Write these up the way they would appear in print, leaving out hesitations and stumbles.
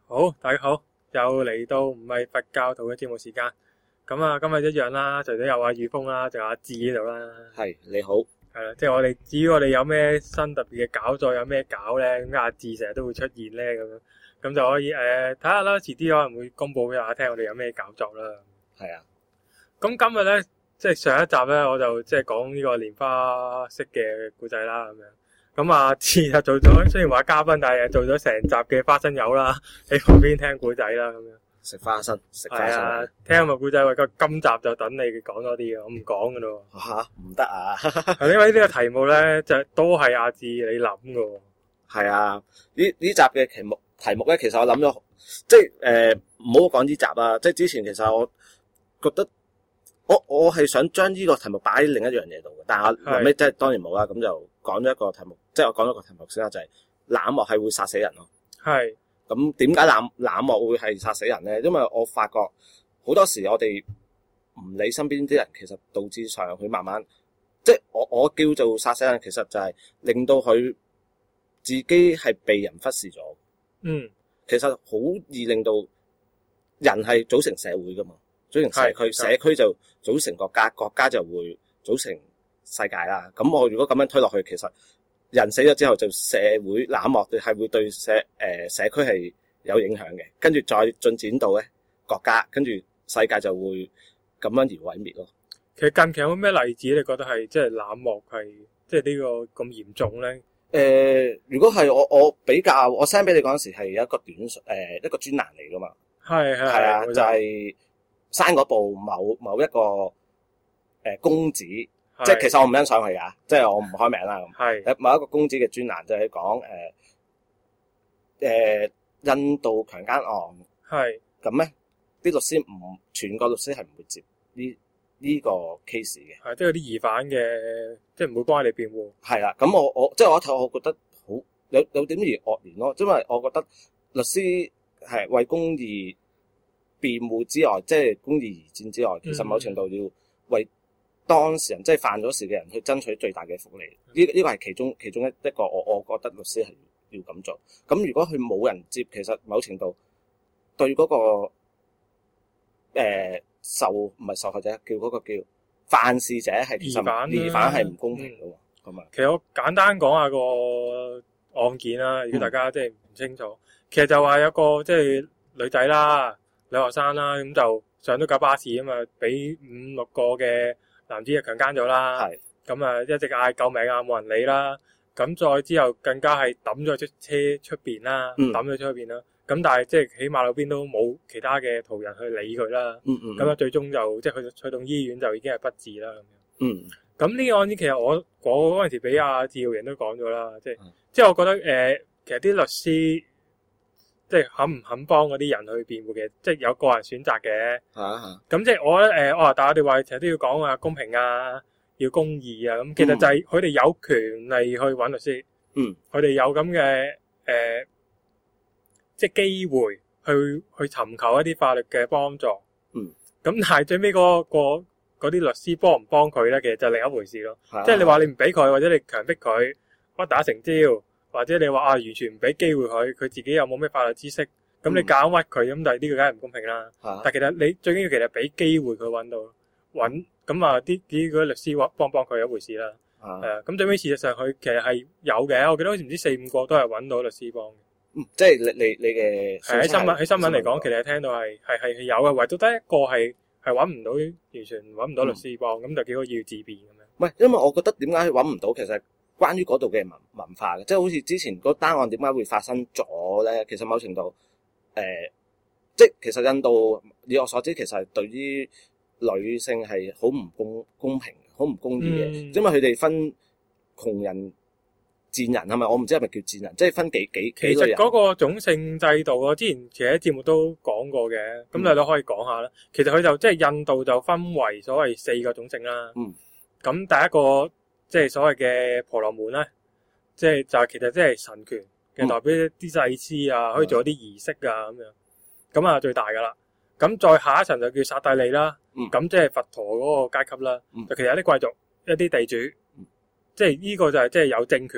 好，大家好，又嚟到唔係佛教徒嘅節目時間。咁啊，今日一樣啦，除咗有阿宇峰啦，仲有阿志喺度啦。 係，你好。 係啦，即係至於我哋有咩新特別嘅搞作，有咩搞咧，咁阿志成日都會出現咧，咁就可以睇下啦，遲啲可能會公佈俾大家聽，我哋有咩搞作啦。 係啊。 咁今日咧，即係上一集咧，我就即係講呢個蓮花式嘅故仔啦，咁樣。咁阿志就做咗，雖然話嘉賓，但係做咗成集嘅花生友啦，喺旁邊聽故仔啦，咁樣。 食花生。 係啊，聽個故仔，喂，今集就等你講多啲嘅，我唔講噶咯。 吓，唔得啊！ 因為呢個題目咧，就都係阿志你諗噶。係啊，呢集嘅題目咧，其實我諗咗，即係唔好講呢集啦。即係之前其實我覺得，我係想將呢個題目擺喺另一樣嘢度嘅，但係我後尾即係當然冇啦，咁就講咗一個題目，即係我講咗個題目先啦，就係冷漠係會殺死人咯。係。咁點解冷漠會係殺死人咧？因為我發覺好多時我哋唔理身邊啲人，其實導致上佢慢慢，即係我叫做殺死人，其實就係令到佢自己係被人忽視咗。嗯，其實好易令到人係組成社會噶嘛，組成社區，社區就組成國家，國家就會組成世界啦。咁我如果咁樣推落去，其實人死咗之後，就社會冷漠係會對社區係有影響嘅，跟住再進展到咧國家，跟住世界就會咁樣而毀滅咯。其實近期有冇咩例子你覺得係即係冷漠係即係呢個咁嚴重咧？ 如果係我比較，我 send 俾你嗰陣時係一個一個專欄嚟噶嘛。係啊，就係山嗰部某一個公子。即係其實我唔欣賞佢㗎，即係我唔開名啦咁。係某一個公子嘅專欄就係講印度強姦案。係咁咧，啲律師全個律師係唔會接呢個 case 嘅。係即係啲疑犯嘅，即係唔會幫你辯護。係啦，咁我即係我一睇，我覺得好有點而惡劣咯。因為我覺得律師係為公義辯護之外，即係公義而戰之外，其實某程度要為當事人即係犯咗事嘅人去爭取最大嘅福利，呢個係其中一個我覺得律師係要咁做。咁如果佢冇人接，其實某程度對嗰個唔係受害者，叫嗰個叫犯事者係其實疑犯係唔公平嘅喎。咁啊，其實我簡單講下個案件啦，如果大家即係唔清楚，其實就話有個即係女仔啦，女學生啦，咁就上咗架巴士啊嘛，俾5-6個嘅男子就強姦咗啦，咁啊一直嗌救命啊，冇人理啦。咁再之後更加係抌咗出車出邊啦，抌咗出邊啦。咁但係即係起馬路邊都冇其他嘅途人去理佢啦。咁啊最終就即係去到醫院就已經係不治啦。咁樣。咁呢個案件其實我嗰陣時俾阿趙瑩都講咗啦，即係我覺得其實啲律師即係肯唔肯幫嗰啲人去辯護嘅，即係有個人選擇嘅。咁即係我覺得但係我哋話成日都要講啊公平啊，要公義啊。咁其實就係佢哋有權利去揾律師。佢哋有咁嘅即係機會去尋求一啲法律嘅幫助。咁但係最尾嗰啲律師幫唔幫佢咧，其實就另一回事咯。即係你話你唔俾佢，或者你強迫佢屈打成招。或者你話完全唔俾機會佢自己又冇咩法律知識，咁你夾硬屈佢，咁但係呢個梗係唔公平啦。但其實你最緊要其實俾機會佢揾咁啊啲嗰啲律師幫佢一回事啦。咁最尾事實上佢其實係有嘅，我記得好似唔知4-5個都係揾到律師幫嘅。即係你嘅喺新聞嚟講，其實聽到係有嘅，唯獨得一個係揾唔到，完全揾唔到律師幫，咁就幾個要自辯咁樣。唔係，因為我覺得點解揾唔到，其實關於嗰度嘅文化嘅，即係好似之前嗰單案點解會發生咗咧？其實某程度，即係其實印度以我所知，其實係對於女性係好唔公平、好唔公義嘅，因為佢哋分窮人、賤人係咪？我唔知係咪叫賤人，即係分幾類人。其實嗰個種姓制度，我之前其實喺節目都講過嘅，咁你都可以講下啦。其實佢就即係印度就分為所謂4個種姓啦。咁第一個即係所謂嘅婆羅門咧，就係其實即係神權嘅代表，啲祭司啊，可以做一啲儀式啊咁樣，咁啊最大噶啦。咁再下一層就叫剎帝利啦，咁即係佛陀嗰個階級啦。就其實有啲貴族、一啲地主，即係呢個就係即係有政權啦，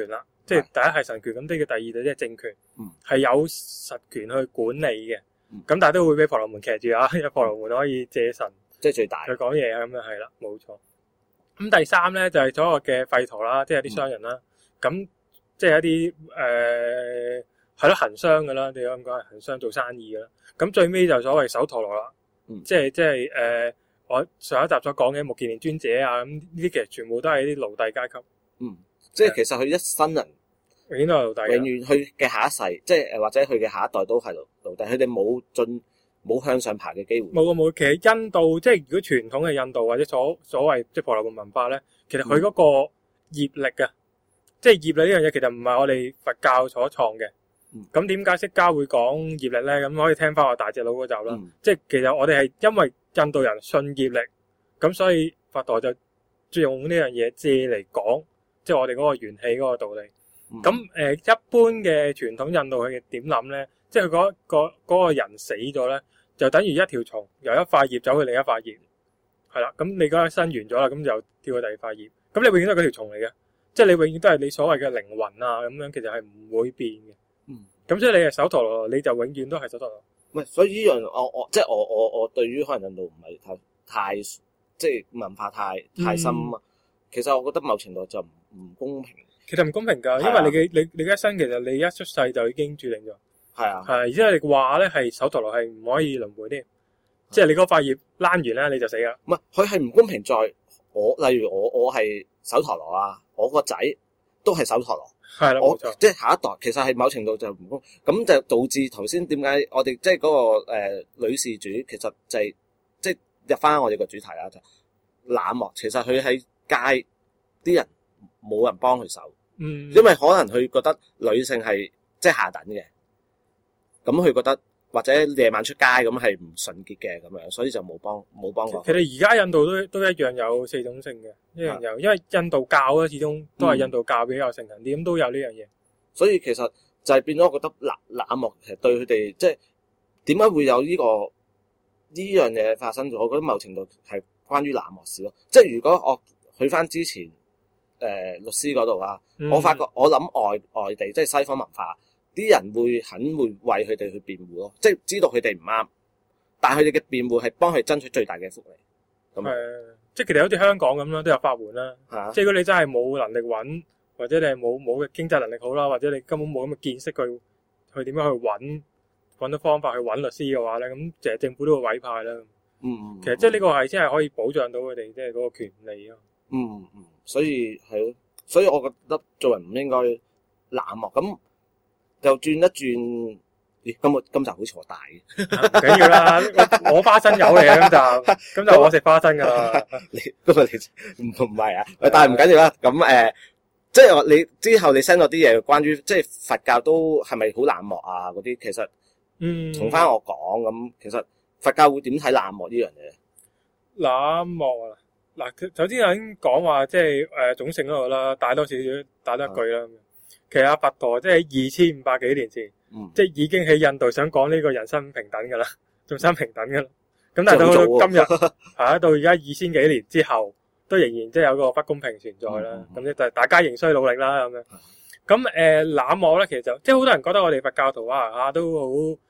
即係第一係神權，咁呢個第二就即係政權，係有實權去管理嘅。咁但係都會俾婆羅門騎住啊，因為婆羅門可以借神， 即係最大佢講嘢啊，咁樣係啦，冇錯。咁第三咧就係所謂嘅吠陀啦，即係啲商人啦，咁即係一啲係咯行商噶啦，你咁講係行商做生意噶啦。咁最尾就所謂首陀羅啦，即係我上一集所講嘅目犍連尊者啊，咁呢啲其實全部都係啲奴隸階級。 即係其實佢一生人永遠都係奴隸， 永遠佢嘅下一世，即係或者佢嘅下一代都係奴隸，佢哋冇向上爬嘅機會。 冇，其實印度即係如果傳統嘅印度或者所謂即係婆羅門文化咧，其實佢嗰個業力啊，即係業力呢樣嘢，其實唔係我哋佛教所創嘅。咁點解釋迦會講業力咧？咁可以聽翻我大隻佬嗰集啦。即係其實我哋係因為印度人信業力，咁所以佛陀就用呢樣嘢借嚟講，即係我哋嗰個元氣嗰個道理。咁一般嘅傳統印度佢點諗咧？即係佢嗰個人死咗咧，就等於一條蟲由一塊葉走去另一塊葉，係啦。咁你嗰一生完咗啦，咁就跳去第二塊葉。咁你永遠都係嗰條蟲嚟嘅，即係你永遠都係你所謂嘅靈魂啊，咁樣其實係唔會變嘅。咁所以你係首陀羅，你就永遠都係首陀羅。 唔係，所以呢樣即係我對於可能印度唔係太即係文化太深啊。其實我覺得某程度就唔公平。 其實唔公平㗎，因為你嘅一生其實你一出世就已經注定咗。係啊，而且你話咧係首陀羅係唔可以輪迴添，即係你嗰塊葉躝完咧你就死啦。 唔係，佢係唔公平在例如我係首陀羅啊，我個仔都係首陀羅。 係啦，冇錯， 即係下一代，其實係某程度就唔公，咁就導致頭先點解我哋即係嗰個女事主，其實就係即係入翻我哋個主題啦，就冷漠。其實佢喺街啲人冇人幫佢手，因為可能佢覺得女性係即係下等嘅，咁佢覺得或者夜晚出街咁係唔純潔嘅咁樣，所以就冇幫過。 其實而家印度都一樣有四種性嘅，一樣有，因為印度教咧始終都係印度教比較盛行啲，咁都有呢樣嘢。 所以其實就係變咗，我覺得冷漠其實對佢哋即係點解會有呢樣嘢發生咗？我覺得某程度係關於冷漠事咯。即係如果我去翻之前律師嗰度啊，我發覺我諗外地即係西方文化。啲人會為佢哋去辯護咯，即係知道佢哋唔啱，但係佢哋嘅辯護係幫佢爭取最大嘅福利。咁即係其實好似香港咁啦，都有法援啦。即係如果你真係冇能力揾，或者你係冇嘅經濟能力好啦，或者你根本冇咁嘅見識去點樣去揾到方法去揾律師嘅話咧，咁其實政府都會委派啦。其實即係呢個係先係可以保障到佢哋即係嗰個權利咯。 所以係咯，所以我覺得做人唔應該冷漠咁。就轉一轉，今集好似我大嘅， 唔緊要啦，我花生友嚟嘅今集我食花生噶啦。 你今日你唔係啊？但係唔緊要啦。咁即係你之後你 send 咗啲嘢關於即係佛教都係咪好冷漠啊？嗰啲其實，從翻我講咁，其實佛教會點睇冷漠呢樣嘢？ 冷漠啊！嗱，首先我已經講話即係種姓嗰度啦，打多一句啦。其實阿佛陀即係2500幾年前，即係已經喺印度想講呢個人生平等噶啦，眾生平等噶啦。咁但係到今日到而家2000幾年之後，都仍然即係有個不公平存在啦。咁即係大家仍需努力啦咁樣。咁冷漠咧，其實就即係好多人覺得我哋佛教徒都好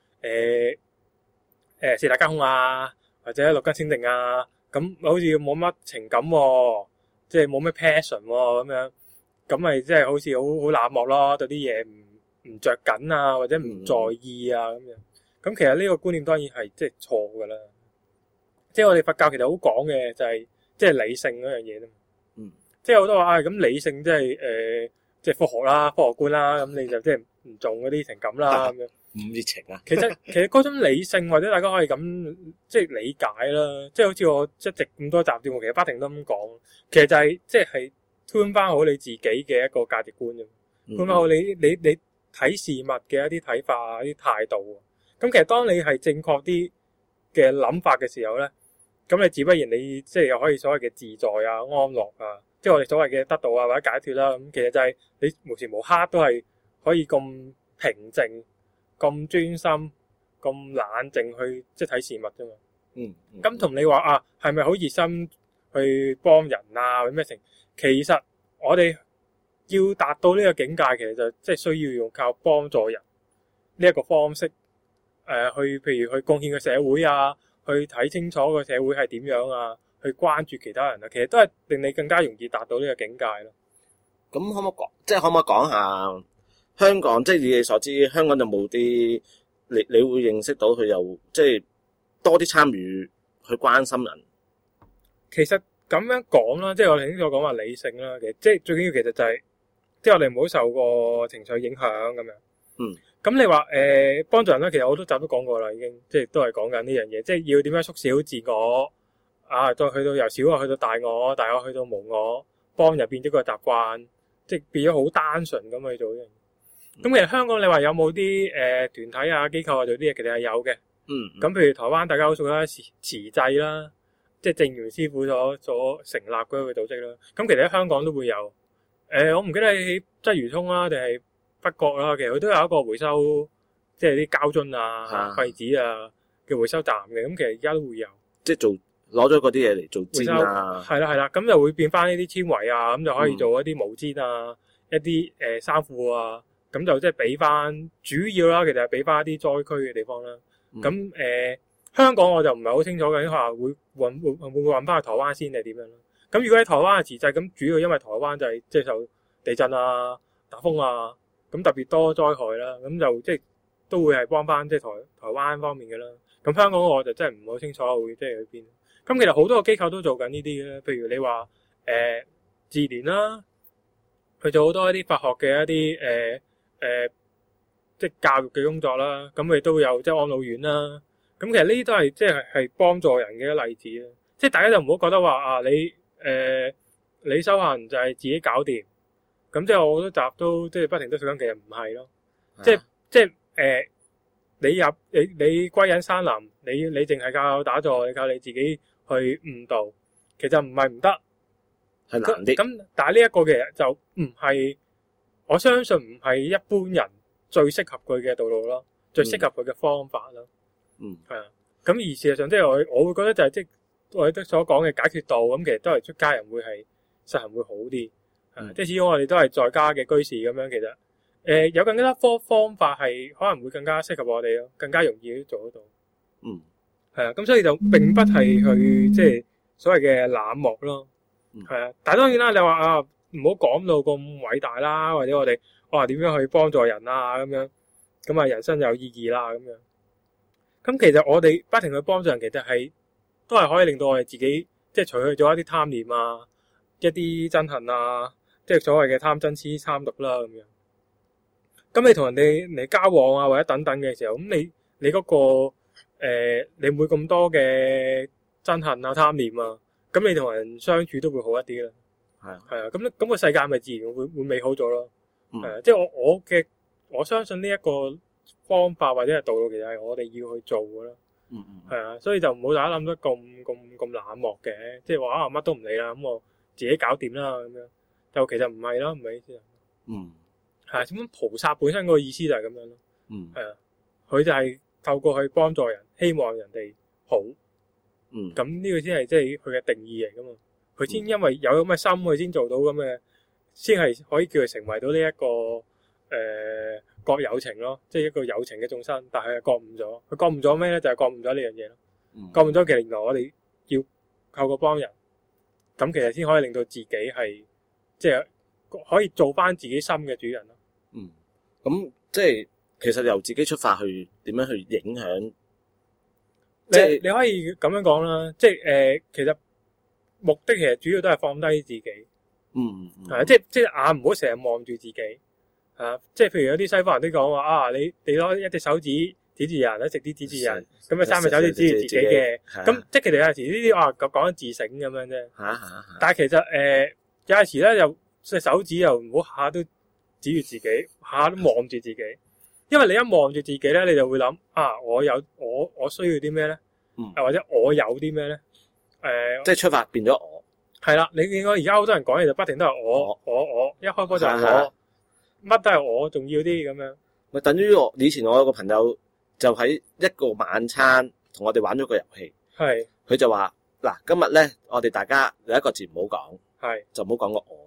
四大皆空啊，或者六根清淨啊，咁好似冇乜情感喎，即係冇咩 passion 喎咁樣。咁咪即係好似好冷漠咯，對啲嘢唔着緊啊，或者唔在意啊咁樣。咁其實呢個觀念當然係即係錯㗎啦。即係我哋佛教其實好講嘅就係即係理性嗰樣嘢啫嘛。即係好多話咁理性即係即係科學啦、科學觀啦，咁你就即係唔重嗰啲情感啦咁樣。 唔熱情啊！ 其實嗰種理性或者大家可以咁即係理解啦。即係好似我一直咁多集節目，其實不停都咁講，其實就係即係。推翻好你自己嘅一個價值觀啫，推翻好你睇事物嘅一啲睇法啊、啲態度。咁其實當你係正確啲嘅諗法嘅時候咧，咁你自不然你即係又可以所謂嘅自在啊、安樂啊，即係我哋所謂嘅得到啊或者解脫啦。咁其實就係你無時無刻都係可以咁平靜、咁專心、咁冷靜去即係睇事物啫嘛。咁同你話係咪好熱心去幫人啊？或者咩成？其實我哋要達到呢個境界，其實就即係需要用靠幫助人呢一個方式，去譬如去貢獻個社會啊，去睇清楚個社會係點樣啊，去關注其他人啊，其實都係令你更加容易達到呢個境界咯。 咁可唔可以講，即係可唔可以講下香港？即係以你所知，香港有冇啲你會認識到佢有即係多啲參與去關心人？ 其實咁樣講啦，即係我頭先所講話理性啦，其實即係最緊要其實就係、即係我哋唔好受個情緒影響咁樣。咁你話幫助人咧，其實我都集都講過啦，已經即係都係講緊呢樣嘢，即係要點樣縮小自我啊，再去到由小我去到大我，大我去到無我，幫人變咗個習慣。即係變咗好單純咁去做呢樣嘢。咁其實香港你話有冇啲團體啊機構啊做啲嘢，其實係有嘅。咁譬如台灣大家好熟啦，慈濟啦，即係正源師傅所成立嗰個組織啦。咁其實喺香港都會有。我唔記得喺鰂魚涌啦定係北角啦，其實佢都有一個回收，即係啲膠樽啊、廢紙啊嘅回收站嘅。咁其實而家都會有。即係做。 攞咗嗰啲嘢嚟做氈啊， 係啦，咁就會變翻呢啲纖維啊，咁就可以做一啲毛氈啊，一啲衫褲啊，咁就即係俾翻主要啦，其實係俾翻一啲災區嘅地方啦。咁香港我就唔係好清楚嘅，因為話會唔會揾翻去台灣先定係點樣咯？咁如果喺台灣嘅慈濟，咁主要因為台灣就係即係受地震啊、打風啊，咁特別多災害啦，咁就即係都會係幫翻即係台灣方面嘅啦。咁香港我就真係唔好清楚會即係去邊。咁其實好多個機構都做緊呢啲嘅，譬如你話智聯啦，佢做好多一啲法學嘅一啲即係教育嘅工作啦。咁佢都有即係安老院啦。咁其實呢啲都係即係幫助人嘅一個例子啦。即係大家就唔好覺得話啊你修行就係自己搞掂。咁即係我好多集都即係不停都想講，其實唔係咯。即係你歸隱山林，你淨係靠打坐，你靠你自己去悟道，其實唔係唔得， 係難啲。 咁但係呢一個其實就唔係，我相信唔係一般人最適合佢嘅道路咯，最適合佢嘅方法咯。係啊。咁而事實上，即係我會覺得就係即係我哋所講嘅解決道，咁其實都係出家人會係實行會好啲。即係始終我哋都係在家嘅居士咁樣，其實。有更加多方法係可能會更加適合我哋咯，更加容易做得到。係啊，咁所以就並不係去即係所謂嘅冷漠咯。係啊，但係當然啦，你話啊唔好講到咁偉大啦，或者我哋話點樣去幫助人啊咁樣，咁啊人生有意義啦咁樣。咁其實我哋不停去幫助人，其實係都係可以令到我哋自己即係除去咗一啲貪念啊，一啲憎恨啊，即係所謂嘅貪嗔痴貪毒啦咁樣。咁你同人哋嚟交往啊，或者等等嘅時候，咁你嗰個你唔會咁多嘅憎恨啊、貪念啊，咁你同人相處都會好一啲啦。係啊，咁個世界咪自然會美好咗咯。係啊，即係我相信呢一個方法或者係道路，其實係我哋要去做嘅咯。係啊，所以就唔好大家諗得咁冷漠嘅，即係話乜都唔理啦，咁我自己搞掂啦咁樣，就其實唔係咯，唔係意思。係咁，菩薩本身個意思就係咁樣咯。係啊，佢就係透過去幫助人，希望人哋好。咁呢個先係即係佢嘅定義嚟噶嘛。佢先因為有咁嘅心，佢先做到咁嘅，先係可以叫佢成為到呢一個覺有情咯，即係一個有情嘅眾生。但係覺悟咗，佢覺悟咗咩咧？就係覺悟咗呢樣嘢咯。覺悟咗其實原來我哋要透過幫人，咁其實先可以令到自己係即係可以做翻自己心嘅主人咯。 咁即係其實由自己出發去點樣去影響，即係你可以咁樣講啦。即係其實目的其實主要都係放低自己。係即係眼唔好成日望住自己。即係譬如有啲西方人都講話啊，你攞一隻手指指住人，一隻指指住人，咁啊三隻手指指住自己嘅。咁即係其實有陣時呢啲講緊自省咁樣啫。但係其實有陣時咧又隻手指又唔好下都指住自己，下都望住自己，因為你一望住自己咧，你就會諗我需要啲咩咧？或者我有啲咩咧？ 即係出發變咗我。 係啦，你見我而家好多人講嘢就不停都係我，一開波就係我，乜都係我重要啲咁樣。 咪等於我以前我有個朋友就喺一個晚餐同我哋玩咗個遊戲，佢就話嗱，今日咧我哋大家有一個字唔好講，就唔好講個我字。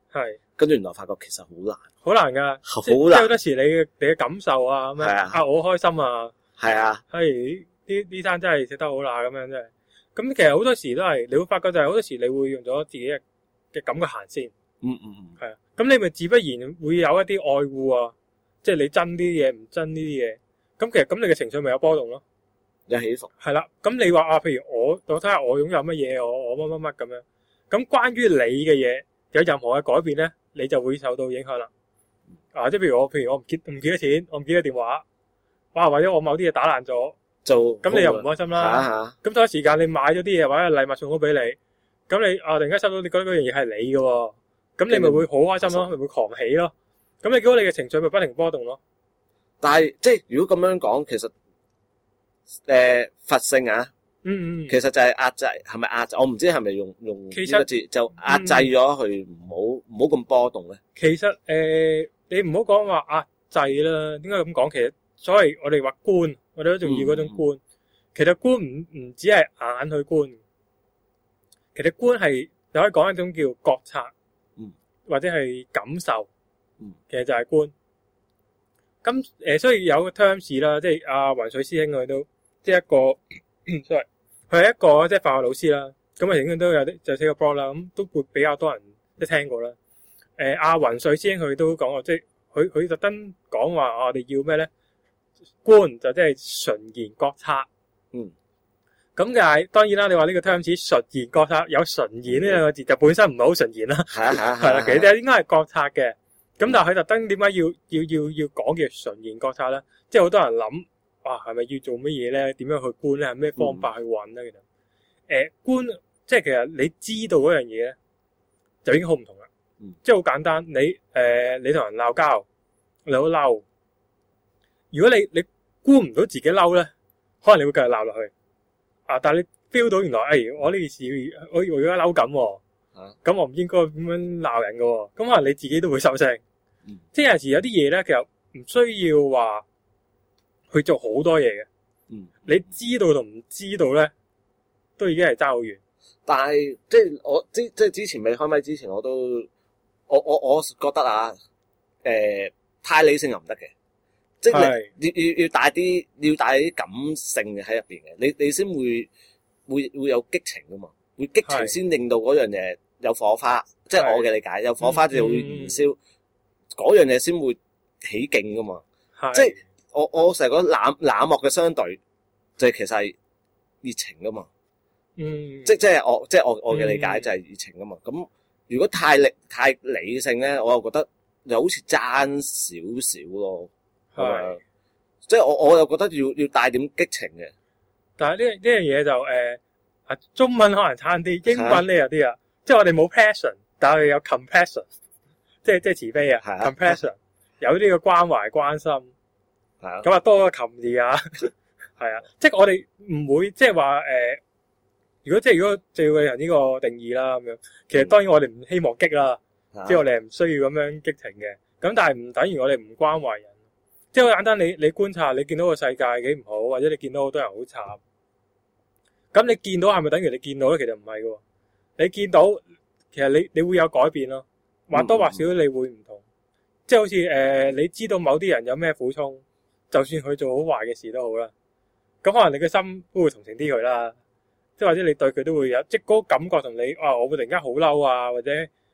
係。 跟住原來發覺其實好難， 好難㗎， 好難。 即係好多時你嘅感受啊，咁樣我好開心啊， 係啊， 係呢餐真係食得好辣咁樣真係。咁其實好多時都係，你會發覺就係好多時你會用咗自己嘅感覺行先。係啊。咁你咪自不然會有一啲愛護啊，即係你憎啲嘢唔憎呢啲嘢。咁其實咁你嘅情緒咪有波動咯， 有起伏。 係啦。咁你話啊，譬如我睇下我擁有乜嘢，我乜乜乜咁樣。咁關於你嘅嘢有任何嘅改變咧，你就會受到影響啦。即係譬如我唔記得錢，我唔記得電話，哇，或者我某啲嘢打爛咗，咁你又唔開心啦。咁同一時間你買咗啲嘢或者禮物送咗俾你，咁你突然間收到你覺得嗰樣嘢係你嘅，咁你咪會好開心咯，咪會狂喜咯。咁你結果你嘅情緒咪不停波動咯。 但係即係如果咁樣講，其實佛性啊，其實就係壓制，係咪壓制？我唔知係咪用呢個字就壓制咗佢，唔好咁波動咧。 其實你唔好講話壓制啦，點解咁講？其實所謂我哋話觀，我哋都仲要嗰種觀。其實觀唔只係眼去觀，其實觀係你可以講一種叫覺察，或者係感受，其實就係觀。咁所以有個 terms 啦，即係阿雲水師兄佢都即係一個，sorry，佢係一個即係化學老師啦。咁應該都有啲就寫個 blog 啦，咁都會比較多人都聽過啦。阿雲水師兄佢都講過，即係佢特登講話我哋要咩咧？觀就即係純然覺察。咁但係當然啦，你話呢個 terms 純然覺察有純然呢兩個字就本身唔係好純然啦。係啦，其實應該係覺察嘅。咁但係佢特登點解要講嘅純然覺察咧？即係好多人諗，哇，係咪要做乜嘢咧？點樣去觀咧？係咩方法去揾咧？其實觀即係其實你知道嗰樣嘢咧，就已經好唔同啦。即係好簡單，你同人鬧交，你好嬲。如果你觀唔到自己嬲咧，可能你會繼續鬧落去。但係你 feel 到原來，我呢件事我而家嬲緊，咁我唔應該咁樣鬧人㗎。咁可能你自己都會收聲。即係有陣時有啲嘢咧，其實唔需要話去做好多嘢嘅。你知道同唔知道咧，都已經係爭好遠。 但係即係我即係之前未開麥之前，我覺得啊，太理性又唔得嘅，即係你要帶啲感性嘅喺入邊嘅，你先會有激情噶嘛，會激情先令到嗰樣嘢有火花，即係我嘅理解，有火花就會燃燒，嗰樣嘢先會起勁噶嘛。即係我成日講冷漠嘅相對，就係其實係熱情噶嘛。即係我嘅理解就係熱情噶嘛。咁如果太理性咧，我又覺得又好似爭少少咯。係，即係我又覺得要帶點激情嘅。 但係呢樣嘢就中文可能差啲，英文呢有啲啊，即係我哋冇 passion，但係我哋有 compassion， 即係慈悲啊 ，compassion 有呢個關懷關心，咁啊多個琴字啊，係啊，即係我哋唔會即係話如果照個人呢個定義啦咁樣，其實當然我哋唔希望激啦，即係我哋係唔需要咁樣激情嘅，咁但係唔等於我哋唔關懷人。即係好簡單，你觀察，你見到個世界幾唔好，或者你見到好多人好慘，咁你見到係咪等於你見到咧？其實唔係嘅，你見到其實你會有改變咯，或多或少你會唔同。即係好似你知道某啲人有咩苦衷，就算佢做好壞嘅事都好啦，咁可能你嘅心都會同情啲佢啦，即係或者你對佢都會有即係嗰個感覺同你我會突然間好嬲啊，或者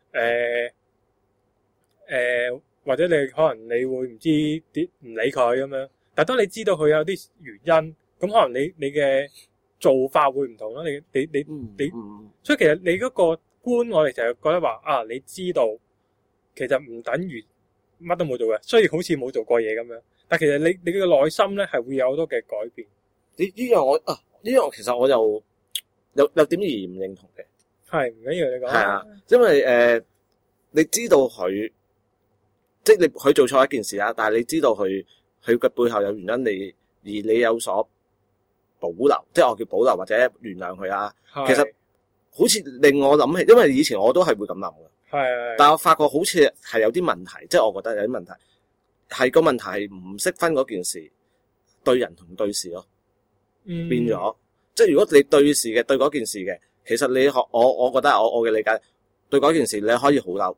或者你可能你會唔知點唔理佢咁樣，但係當你知道佢有啲原因，咁可能你嘅做法會唔同咯。你，所以其實你嗰個觀，我哋成日覺得話你知道，其實唔等於乜都冇做嘅，雖然好似冇做過嘢咁樣，但其實你嘅內心咧係會有好多嘅改變。 呢樣其實我又有點而唔認同嘅。 係唔緊要你講。係啊，因為你知道佢。即係佢做錯一件事啦，但係你知道佢嘅背後有原因，而你有所保留，即係我叫保留或者原諒佢啊。其實好似令我諗起，因為以前我都係會咁諗嘅。係。但係我發覺好似係有啲問題，即係我覺得有啲問題，係個問題係唔識分嗰件事對人同對事咯。變咗，即係如果你對事嘅對嗰件事嘅，其實你我覺得我嘅理解對嗰件事你可以好嬲。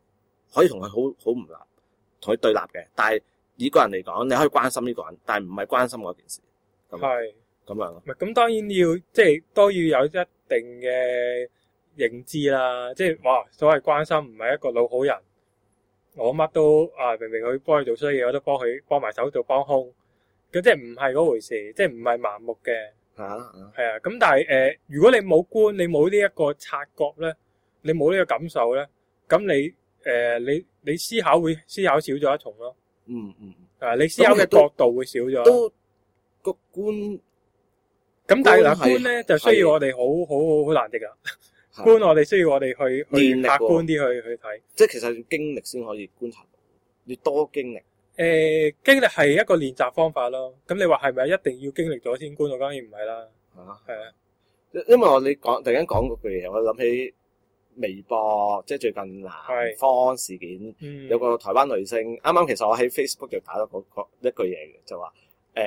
可以同佢好唔立，同佢對立嘅。但係以個人嚟講，你可以關心呢個人，但係唔係關心嗰件事。 係咁樣咯。 唔係咁當然要即係都要有一定嘅認知啦。即係哇，所謂關心唔係一個老好人，我乜都明明佢幫佢做衰嘢，我都幫埋手做幫兇。咁即係唔係嗰回事，即係唔係盲目嘅。係啊。咁但係如果你冇觀，你冇呢一個察覺咧，你冇呢個感受咧，咁你思考會思考少咗一重咯。你思考嘅角度會少咗。 都個觀咁，但係嗱觀咧就需要我哋好難啲噶。觀我哋需要我哋去客觀啲去睇。 即係其實要經歷先可以觀察到，要多經歷。 經歷係一個練習方法咯。咁你話係咪一定要經歷咗先觀？我當然唔係啦。係啊。 因為你突然間講嗰句嘢，我諗起微博，即係最近南方事件，有個台灣女星，啱啱其實我喺 Facebook 就打咗一句嘢嘅，就話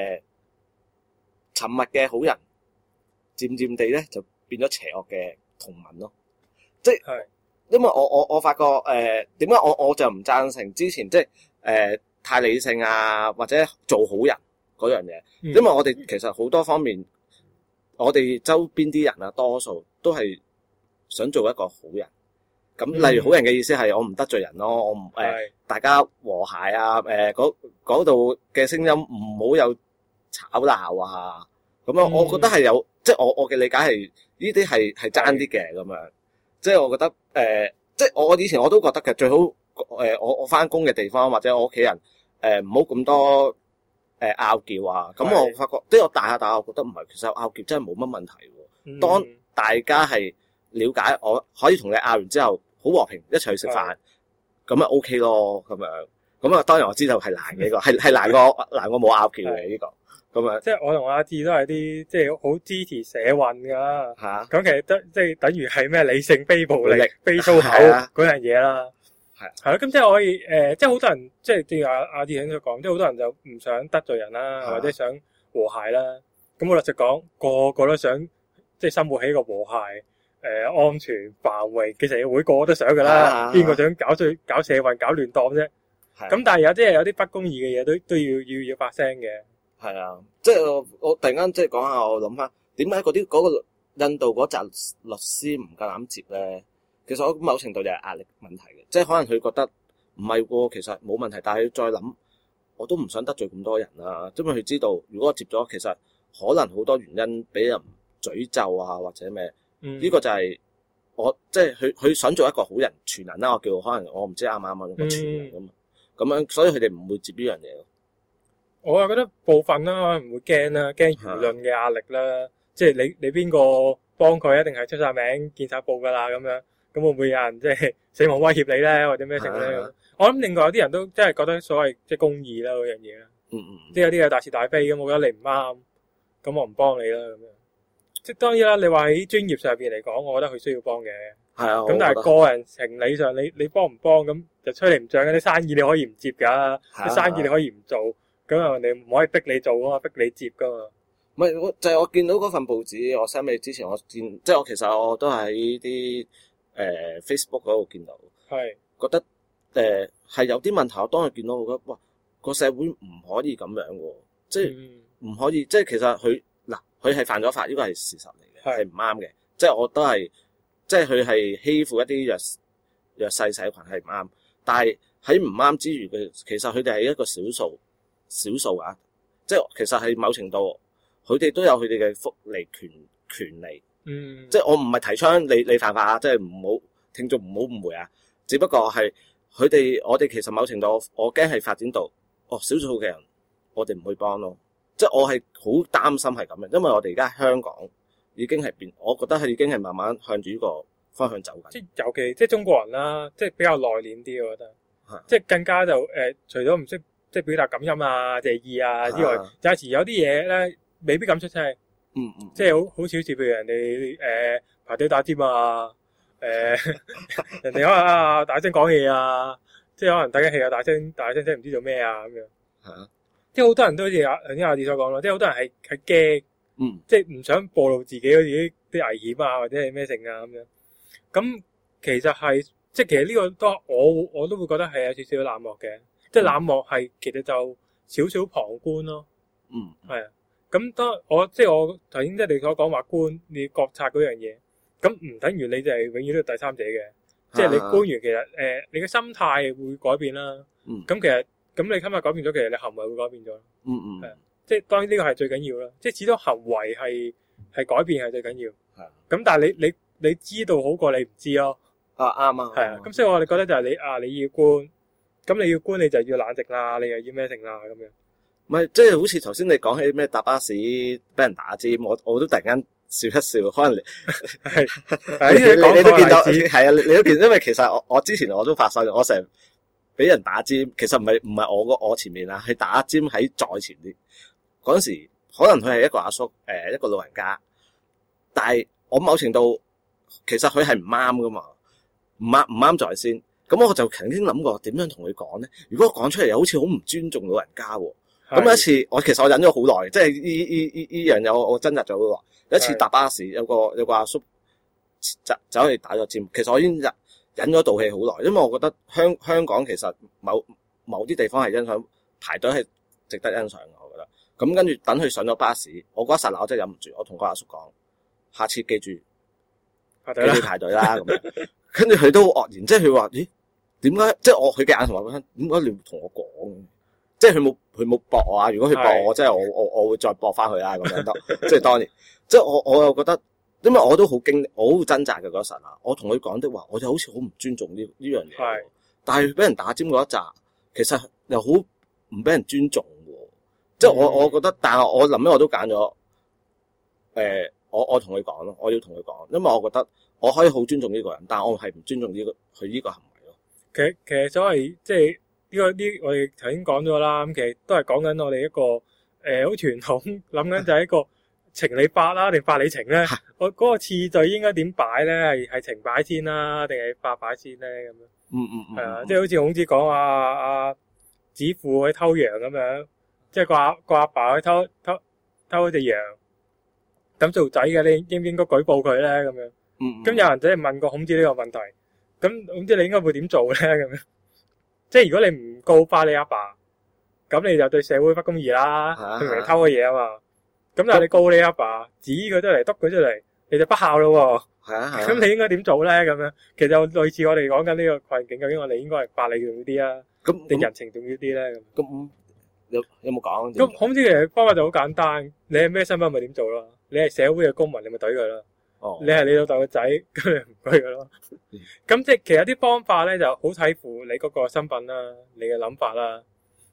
沉默嘅好人，漸漸地咧就變咗邪惡嘅同盟咯。即係因為我發覺點解我就唔贊成之前即係太理性啊，或者做好人嗰樣嘢，因為我哋其實好多方面，我哋周邊啲人啊，多數都係想做一個好人。咁例如好人嘅意思係我唔得罪人咯，我唔大家和諧啊，嗰度嘅聲音唔好有吵鬧啊。咁樣我覺得係有，即係我嘅理解係呢啲係爭啲嘅咁樣。即係我覺得即係我以前我都覺得嘅最好我翻工嘅地方或者我屋企人唔好咁多拗撬啊。咁我發覺即係我大下我覺得唔係，其實拗撬真係冇乜問題喎。當大家係了解，我可以同你拗完之後好和平一齊去食飯，咁咪 OK 咯咁樣。咁啊當然我知道係難嘅呢個，係難過冇拗撬嘅呢個。咁啊， 即係我同阿志都係啲即係好支持社運噶。咁其實即係等於係咩理性非暴力非粗口嗰樣嘢啦。係咯，咁即係我可以即係好多人即係正如阿志喺度講，即係好多人就唔想得罪人啦，或者想和諧啦。咁我老實講，個個都想即係生活喺一個和諧、安全、繁榮嘅社會，個個都想噶啦。邊個想搞社運、搞亂檔啫？咁但係有啲不公義嘅嘢都要發聲嘅。 係啊，即係我突然間即係講下，我諗翻點解嗰個印度嗰紮律師唔夠膽接咧？其實我某程度就係壓力問題嘅，即係可能佢覺得唔係喎，其實冇問題，但係再諗，我都唔想得罪咁多人啊，因為佢知道如果我接咗，其實可能好多原因俾人詛咒啊或者咩，呢個就係我即係佢想做一個好人傳人啦，我叫可能我唔知啱唔啱用個傳人咁樣，所以佢哋唔會接呢樣嘢咯。 我又覺得部分啦，唔會驚啦，驚輿論嘅壓力啦。即係你邊個幫佢，一定係出晒名、見晒報噶啦咁樣。咁會唔會有人即係死亡威脅你咧，或者咩成咧？我諗另外有啲人都真係覺得所謂即係公義啦嗰樣嘢啦。即係有啲係大是大非咁，我覺得你唔啱，咁我唔幫你啦咁樣。即係當然啦，你話喺專業上邊嚟講，我覺得佢需要幫嘅。係啊。咁但係個人情理上，你幫唔幫咁就吹你唔漲嘅。啲生意你可以唔接㗎，啲生意你可以唔做。咁啊，人哋唔可以逼你做㗎嘛，逼你接㗎嘛。 唔係，就係我見到嗰份報紙，我 send 俾你之前，我見即係我其實我都喺啲Facebook 嗰度見到，係覺得係有啲問題。我當日見到，我覺得哇，個社會唔可以咁樣喎，即係唔可以，即係其實佢係犯咗法，呢個係事實嚟嘅，係唔啱嘅。即係我都係，即係佢係欺負一啲弱勢社群係唔啱，但係喺唔啱之餘嘅，其實佢哋係一個少數啊，即係其實係某程度，佢哋都有佢哋嘅福利權利。即係我唔係提倡你犯法啊，即係唔好聽眾唔好誤會啊。只不過係我哋其實某程度我驚係發展到少數嘅人，我哋唔去幫咯。即係我係好擔心係咁嘅，因為我哋而家香港已經係變，我覺得係已經係慢慢向住呢個方向走緊。即係尤其即係中國人啦，即係比較內斂啲，我覺得，即係更加就除咗唔識即係表達感恩啊、謝意啊之外，有時有啲嘢咧未必敢出聲。即係好少似譬如人哋排隊打尖啊，人哋可能大聲講嘢啊，即係可能大家氣啊大聲唔知做咩啊咁樣。即係好多人都好似頭先阿志所講咯，即係好多人係驚，即係唔想暴露自己啲危險啊或者係咩性啊咁樣。咁其實係即係其實呢個都我都會覺得係有少少冷漠嘅，即係冷漠係其實就少少旁觀咯。係啊。咁當我頭先即係你所講話觀你覺察嗰樣嘢，咁唔等於你就係永遠都係第三者嘅，即係你觀完其實你嘅心態會改變啦。咁其實咁你今日改變咗，其實你行為會改變咗。係啊，即係當然呢個係最緊要啦，即係始終行為係改變係最緊要。係。咁但係你知道好過你唔知咯。啱啊。係啊，咁所以我哋覺得就係你要觀，咁你要觀你就要冷靜啦，你又要咩性啦咁樣。 唔係，即係好似頭先你講起咩搭巴士俾人打尖，我都突然間笑一笑，可能你都見到係啊，你都見，因為其實我之前我都發生，我成日俾人打尖，其實唔係我前面啦，係打尖喺再前啲嗰陣時，可能佢係一個阿叔，一個老人家，但係我某程度其實佢係唔啱噶嘛，唔啱在先，咁我就曾經諗過點樣同佢講咧？如果我講出嚟，又好似好唔尊重老人家喎。咁有一次，其實我忍咗好耐，即係呢樣嘢我掙扎咗好耐。有一次搭巴士，有個阿叔走去打咗尖，其實我已經忍咗道氣好耐，因為我覺得香港其實某啲地方係欣賞排隊係值得欣賞嘅，我覺得。咁跟住等佢上咗巴士，我嗰一剎那我真係忍唔住，我同個阿叔講：下次記住排隊啦咁樣。跟住佢都好愕然，即係佢話：咦，點解？即係佢嘅眼神話俾我聽，點解你唔同我講？即係佢冇駁我啊！如果佢駁我，即係我會再駁翻佢啊！咁樣得，即係當年，即係我又覺得，因為我都好我好掙扎嘅嗰陣啊！我同佢講的話，我就好似好唔尊重呢樣嘢。係，但係俾人打尖嗰一紮，其實又好唔俾人尊重喎。即係我覺得，但係我臨尾我都揀咗，我同佢講咯，我要同佢講，因為我覺得我可以好尊重呢個人，但係我係唔尊重佢呢個行為咯。 其實所謂即係。我哋頭先講咗啦，咁其實都係講緊我哋一個好傳統諗緊就係一個情理法啦，定法理情咧？我嗰個次序應該點擺咧？係情擺先啦，定係法擺先咧？咁樣係啊，即係好似孔子講阿子父去偷羊咁樣，即係個阿爸去偷一隻羊，咁做仔嘅你應唔應該舉報佢咧？咁樣咁有人就係問過孔子呢個問題，咁孔子你應該會點做咧？咁樣？即係如果你唔告發你阿爸，咁你就對社會不公義啦，佢明明偷嘅嘢啊嘛。咁但係你告你阿爸，指佢出嚟，督佢出嚟，你就不孝咯。咁你應該點做咧？咁樣其實就類似我哋講緊呢個困境，究竟我哋應該係法理重要啲啊，定人情重要啲咧？咁有冇講？ 咁孔子其實方法就好簡單，你係咩身份咪點做咯？你係社會嘅公民，你咪懟佢咯。你係你老豆個仔，咁你唔懟佢咯。咁即係其實啲方法咧就好睇乎你嗰個身份啦，你嘅諗法啦。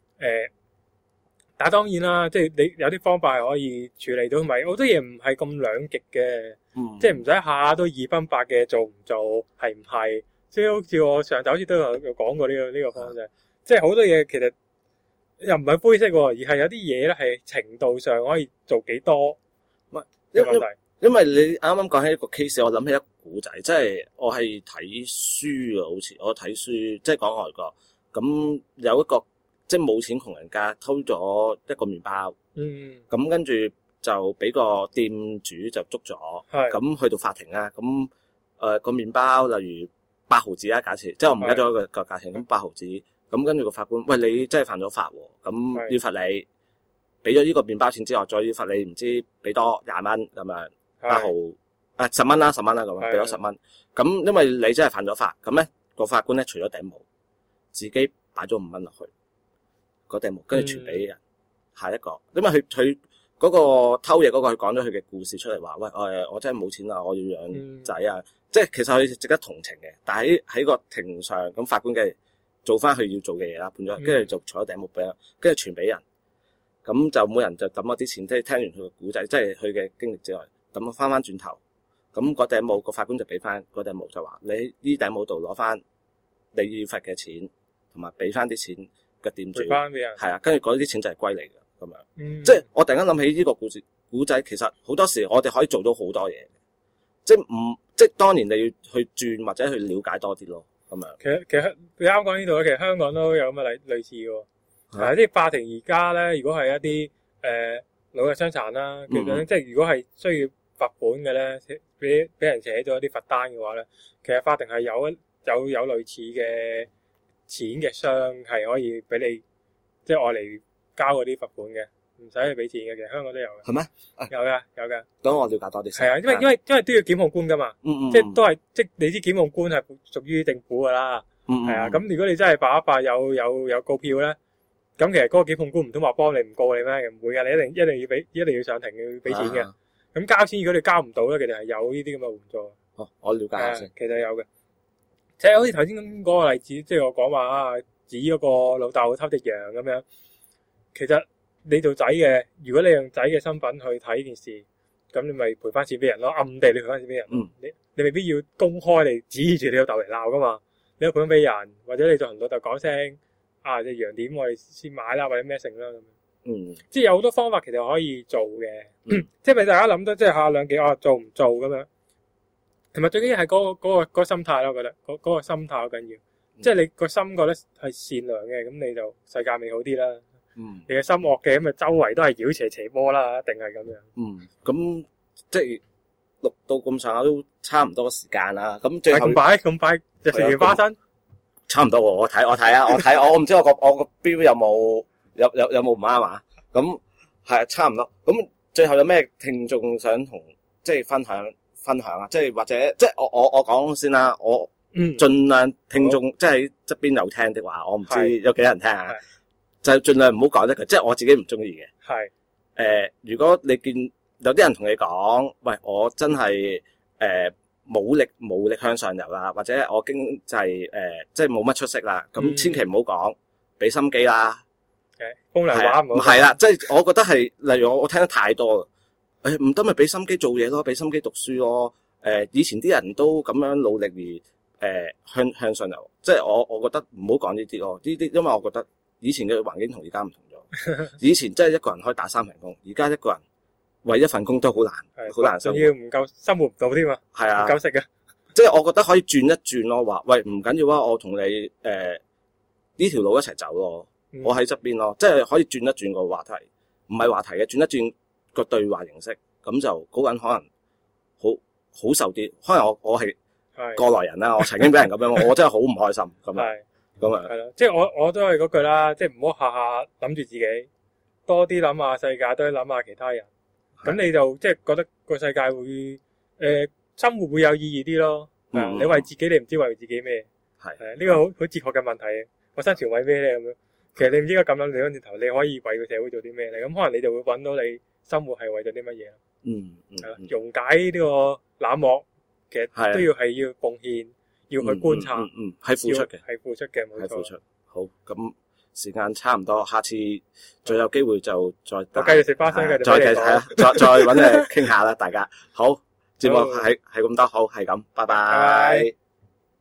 但係當然啦，即係你有啲方法係可以處理到，同埋好多嘢唔係咁兩極嘅。即係唔使下下都二分法嘅，做唔做係唔係？即係好似我上集好似都有講過呢個方式，即係好多嘢其實又唔係灰色喎，而係有啲嘢咧係程度上可以做幾多嘅問題。 因為你啱啱講起一個 case， 我諗起一個古仔，即係我係睇書啊，好似我睇書，即係講外國，咁有一個即係冇錢窮人家偷咗一個麵包，咁跟住就俾個店主就捉咗，咁去到法庭啦，咁個麵包例如8毫子啦，假設，即係我唔記得咗個價錢，咁8毫子，咁跟住個法官，喂，你真係犯咗法喎，咁要罰你，俾咗呢個麵包錢之後，再要罰你唔知俾多20蚊咁樣。8毫10蚊啦咁樣，俾咗10蚊。咁因為你真係犯咗法，咁咧個法官咧除咗頂帽，自己擺咗5蚊落去個頂帽，跟住傳俾人下一個。因為佢嗰個偷嘢嗰個，佢講咗佢嘅故事出嚟，話喂我真係冇錢啊，我要養仔啊。即係其實佢值得同情嘅，但係喺個庭上，咁法官梗係做翻佢要做嘅嘢啦，判咗，跟住就除咗頂帽俾人，跟住傳俾人。咁就每人就抌咗啲錢，即係聽完佢嘅故仔，即係佢嘅經歷之外。咁翻轉頭，咁嗰頂帽個法官就俾翻嗰頂帽，就話你喺呢頂帽度攞翻你要罰嘅錢，同埋俾翻啲錢嘅店主，係啊，跟住嗰啲錢就係歸你嘅咁樣。即係我突然間諗起呢個古仔，其實好多時我哋可以做到好多嘢，即係當然你要去轉或者去了解多啲咯，咁樣。 其實你啱講呢度咧，其實香港都有咁嘅類似嘅，係啲法庭而家咧，如果係一啲老弱傷殘啦，其實即係如果係需要罰款嘅咧，俾人寫咗一啲罰單嘅話咧，其實法庭係有有類似嘅錢嘅箱係可以俾你，即係愛嚟交嗰啲罰款嘅，唔使去俾錢嘅。其實香港都有嘅。 係咩？ 有㗎，有㗎。 等我了解多啲先。 係啊，因為都要檢控官㗎嘛。即係都係即係你知檢控官係屬於政府㗎啦。係啊，咁如果你真係爆一爆有告票咧，咁其實嗰個檢控官唔通話幫你唔告你咩？唔會㗎，你一定要上庭要俾錢嘅。咁交錢如果你交唔到咧，其實係有呢啲咁嘅援助。 哦，我了解下先。 其實有嘅，即係好似頭先咁嗰個例子，即係我講話啊，指嗰個老豆偷隻羊咁樣。其實你做仔嘅，如果你用仔嘅身份去睇呢件事，咁你咪賠翻錢俾人咯，暗地你賠翻錢俾人。你未必要公開嚟指住你老豆嚟鬧噶嘛，你賠翻俾人，或者你就同老豆講聲啊，隻羊點我哋先買啦，或者咩成啦咁樣。即係有好多方法其實可以做嘅，即係俾大家諗到，即係下兩幾做唔做咁樣。同埋最緊要係嗰個心態咯，我覺得嗰個心態好緊要。即係你個心覺得係善良嘅，咁你就世界美好啲啦。你嘅心惡嘅，咁咪周圍都係妖邪邪魔啦，一定係咁樣。 咁即係錄到咁上下都差唔多時間啦。咁最後咁快就食完花生， 差唔多喎。我睇我唔知我個標有冇唔啱啊？咁係差唔多。咁最後有咩聽眾想同即係分享啊？即係或者即係我講先啦。我盡量聽眾即係喺側邊有聽的話，我唔知有幾多人聽啊。就盡量唔好講得嘅，即係我自己唔中意嘅。係如果你見有啲人同你講，喂，我真係冇力向上游啦，或者我經濟即係冇乜出息啦，咁千祈唔好講，俾心機啦。 風涼話唔係啦，即係我覺得係，例如我聽得太多啦，唔得咪俾心機做嘢咯，俾心機讀書咯。以前啲人都咁樣努力而向上游，即係我覺得唔好講呢啲咯，呢啲因為我覺得。以前嘅環境同而家唔同咗，以前真係一個人可以打3份工，而家一個人為1份工都好難生活， 仲要唔夠生活唔到添啊！係啊，唔夠食嘅， 即係我覺得可以轉一轉咯，話喂唔緊要啊，我同你呢條路一齊走咯，我喺側邊咯，即係可以轉一轉個話題，唔係話題嘅，轉一轉個對話形式，咁就嗰個人可能好受啲，可能我係過來人啦，我曾經俾人咁樣，我真係好唔開心咁啊。咁啊，係咯，即係我都係嗰句啦，即係唔好下下諗住自己，多啲諗下世界，多啲諗下其他人，咁你就即係覺得個世界會生活會有意義啲咯。你為自己，你唔知為自己咩？係呢個好哲學嘅問題。我生存為咩咧？咁樣，其實你唔應該咁諗，你翻轉頭，你可以為個社會做啲咩咧？咁可能你就會揾到你生活係為咗啲乜嘢。係啦，溶解呢個冷漠，其實都要奉獻。要去觀察， 係付出嘅， 係付出嘅，冇錯。 係付出。好，咁時間差唔多，下次再有機會就再。 我繼續食花生嘅， 再揾你傾下啦，大家。好，節目係咁多，好係咁，拜拜。